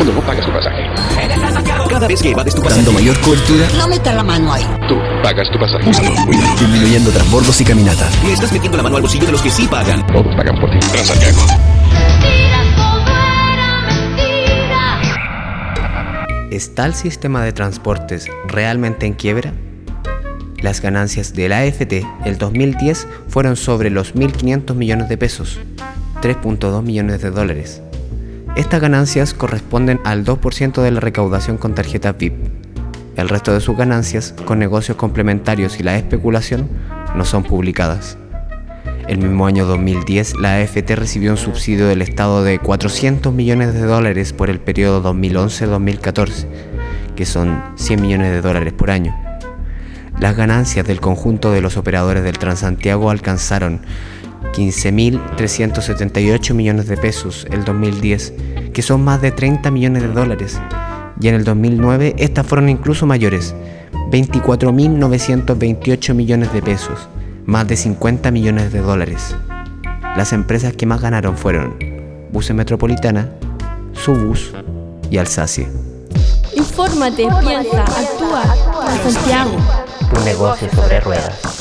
cuando no pagas tu pasaje. Cada vez que evades tu pasaje, dando mayor cobertura, no metas la mano ahí. Tú pagas tu pasaje. Úsalo, cuídalo. Disminuyendo transbordos y caminatas. Le estás metiendo la mano al bolsillo de los que sí pagan. Todos pagan por ti. Transantiago. ¿Está el sistema de transportes realmente en quiebra? Las ganancias de la AFT el 2010 fueron sobre los 1.500 millones de pesos, 3.2 millones de dólares. Estas ganancias corresponden al 2% de la recaudación con tarjetas VIP. El resto de sus ganancias, con negocios complementarios y la especulación, no son publicadas. El mismo año 2010, la AFT recibió un subsidio del Estado de 400 millones de dólares por el periodo 2011-2014, que son 100 millones de dólares por año. Las ganancias del conjunto de los operadores del Transantiago alcanzaron 15.378 millones de pesos el 2010, que son más de 30 millones de dólares, y en el 2009 estas fueron incluso mayores, 24.928 millones de pesos, más de 50 millones de dólares. Las empresas que más ganaron fueron Buses Metropolitana, Subus y Alsacia. Infórmate, piensa, actúa. Transantiago. Tu negocio sobre ruedas.